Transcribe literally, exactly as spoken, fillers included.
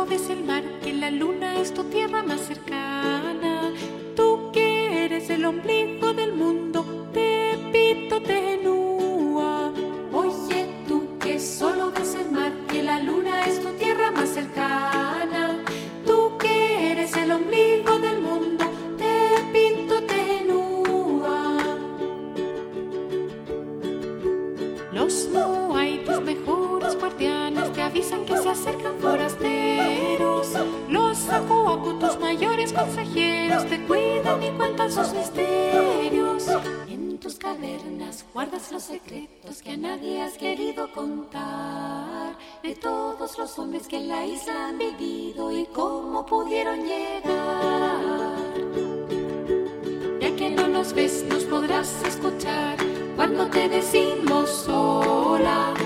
solo ves el mar, que la luna es tu tierra más cercana. Tú que eres el ombligo del mundo, Tepito Tenúa. Oye, tú que solo ves el mar, que la luna es tu tierra más cercana. Tú que eres el ombligo del mundo, Tepito Tenúa. Los Moai, tus mejores guardianes, te avisan que se acercan forasteros. Los Aku-Aku, tus mayores consejeros, te cuidan y cuentan sus misterios. En tus cavernas guardas los secretos que a nadie has querido contar, de todos los hombres que en la isla han vivido y cómo pudieron llegar. Ya que no nos ves, nos podrás escuchar cuando te decimos hola.